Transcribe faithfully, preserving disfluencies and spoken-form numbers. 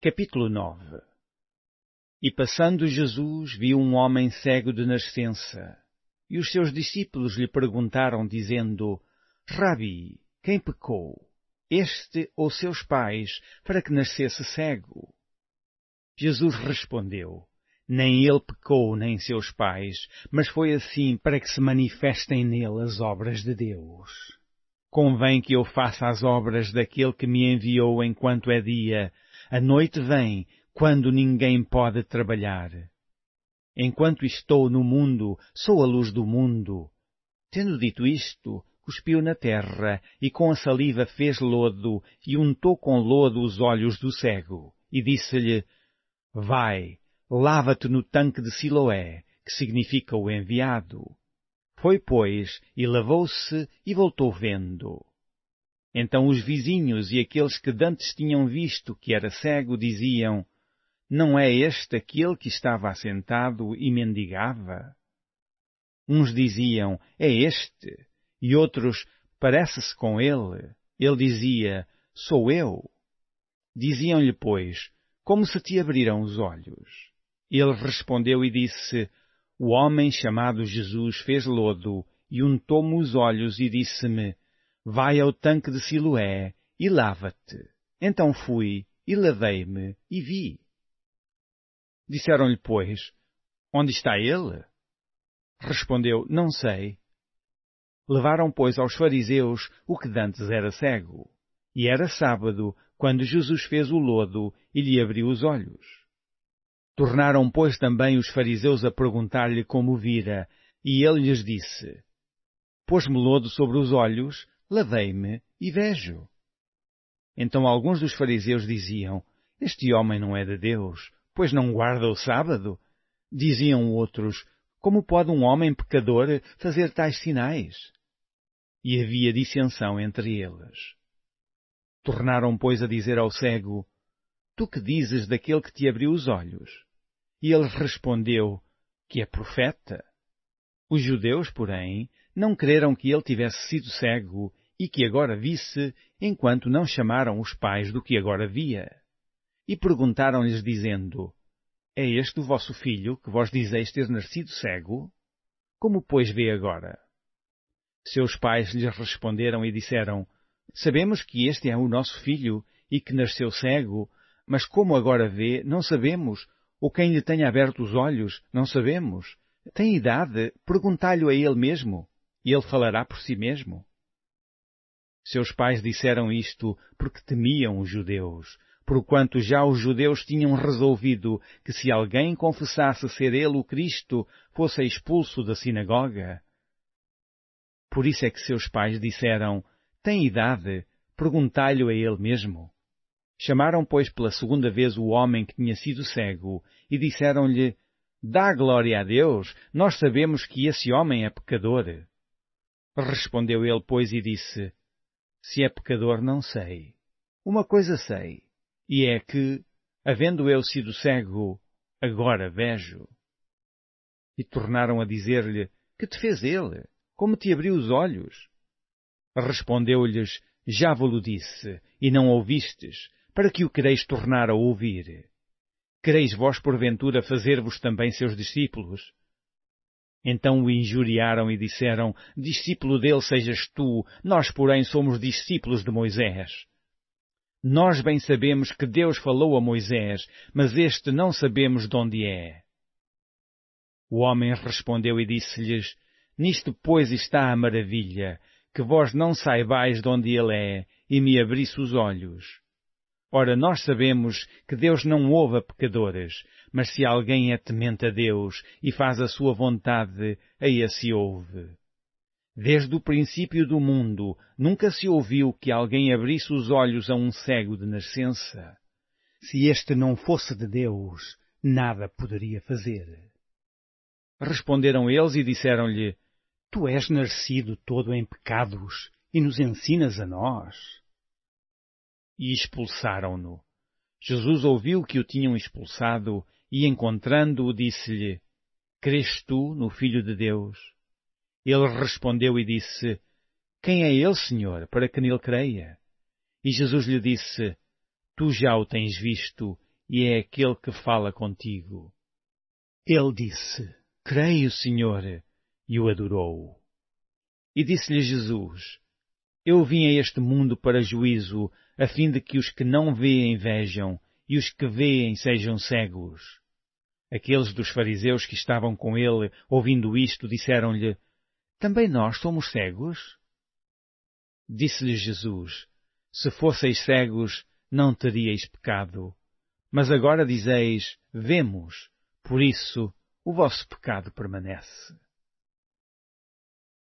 Capítulo nove. E passando Jesus viu um homem cego de nascença, e os seus discípulos lhe perguntaram, dizendo: Rabi, quem pecou, este ou seus pais, para que nascesse cego? Jesus respondeu: Nem ele pecou, nem seus pais, mas foi assim para que se manifestem nele as obras de Deus. Convém que eu faça as obras daquele que me enviou enquanto é dia. A noite vem, quando ninguém pode trabalhar. Enquanto estou no mundo, sou a luz do mundo. Tendo dito isto, cuspiu na terra, e com a saliva fez lodo, e untou com lodo os olhos do cego, e disse-lhe: Vai, lava-te no tanque de Siloé, que significa o enviado. Foi, pois, e lavou-se, e voltou vendo. Então os vizinhos e aqueles que dantes tinham visto que era cego diziam: Não é este aquele que estava assentado e mendigava? Uns diziam: É este, e outros: Parece-se com ele. Ele dizia: Sou eu. Diziam-lhe, pois: Como se te abriram os olhos? Ele respondeu e disse: O homem chamado Jesus fez lodo e untou-me os olhos e disse-me: Vai ao tanque de Siloé e lava-te. Então fui e lavei-me e vi. Disseram-lhe, pois: Onde está ele? Respondeu: Não sei. Levaram, pois, aos fariseus o que dantes era cego. E era sábado, quando Jesus fez o lodo e lhe abriu os olhos. Tornaram, pois, também os fariseus a perguntar-lhe como vira, e ele lhes disse: Pôs-me lodo sobre os olhos, lavei-me e vejo. Então alguns dos fariseus diziam: Este homem não é de Deus, pois não guarda o sábado. Diziam outros: Como pode um homem pecador fazer tais sinais? E havia dissensão entre eles. Tornaram, pois, a dizer ao cego: Tu que dizes daquele que te abriu os olhos? E ele respondeu: Que é profeta. Os judeus, porém, não creram que ele tivesse sido cego e que agora visse, enquanto não chamaram os pais do que agora via. E perguntaram-lhes, dizendo: É este o vosso filho, que vós dizeis ter nascido cego? Como, pois, vê agora? Seus pais lhes responderam e disseram: Sabemos que este é o nosso filho e que nasceu cego, mas como agora vê, não sabemos, ou quem lhe tenha aberto os olhos, não sabemos. Tem idade, perguntai-lhe a ele mesmo, e ele falará por si mesmo. Seus pais disseram isto porque temiam os judeus, porquanto já os judeus tinham resolvido que se alguém confessasse ser ele o Cristo, fosse expulso da sinagoga. Por isso é que seus pais disseram: Tem idade, perguntai-lhe a ele mesmo. Chamaram, pois, pela segunda vez o homem que tinha sido cego, e disseram-lhe: Dá glória a Deus, nós sabemos que esse homem é pecador. Respondeu ele, pois, e disse: Se é pecador, não sei. Uma coisa sei, e é que, havendo eu sido cego, agora vejo. E tornaram a dizer-lhe: Que te fez ele? Como te abriu os olhos? Respondeu-lhes: Já vos-lo disse, e não ouvistes, para que o quereis tornar a ouvir. Quereis vós, porventura, fazer-vos também seus discípulos? Então o injuriaram e disseram: Discípulo dele sejas tu, nós, porém, somos discípulos de Moisés. Nós bem sabemos que Deus falou a Moisés, mas este não sabemos de onde é. O homem respondeu e disse-lhes: Nisto, pois, está a maravilha, que vós não saibais de onde ele é, e me abrisse os olhos. Ora, nós sabemos que Deus não ouve a pecadores, mas se alguém é temente a Deus e faz a sua vontade, a esse ouve. Desde o princípio do mundo, nunca se ouviu que alguém abrisse os olhos a um cego de nascença. Se este não fosse de Deus, nada poderia fazer. Responderam eles e disseram-lhe: Tu és nascido todo em pecados e nos ensinas a nós. E expulsaram-no. Jesus ouviu que o tinham expulsado e, encontrando-o, disse-lhe: Crês tu no Filho de Deus? Ele respondeu e disse: Quem é ele, Senhor, para que nele creia? E Jesus lhe disse: Tu já o tens visto, e é aquele que fala contigo. Ele disse, creio, Senhor, e o adorou. E disse-lhe Jesus, eu vim a este mundo para juízo, a fim de que os que não veem vejam, e os que veem sejam cegos. Aqueles dos fariseus que estavam com ele, ouvindo isto, disseram-lhe, também nós somos cegos? Disse-lhe Jesus, se fosseis cegos, não teríeis pecado. Mas agora dizeis, vemos, por isso o vosso pecado permanece.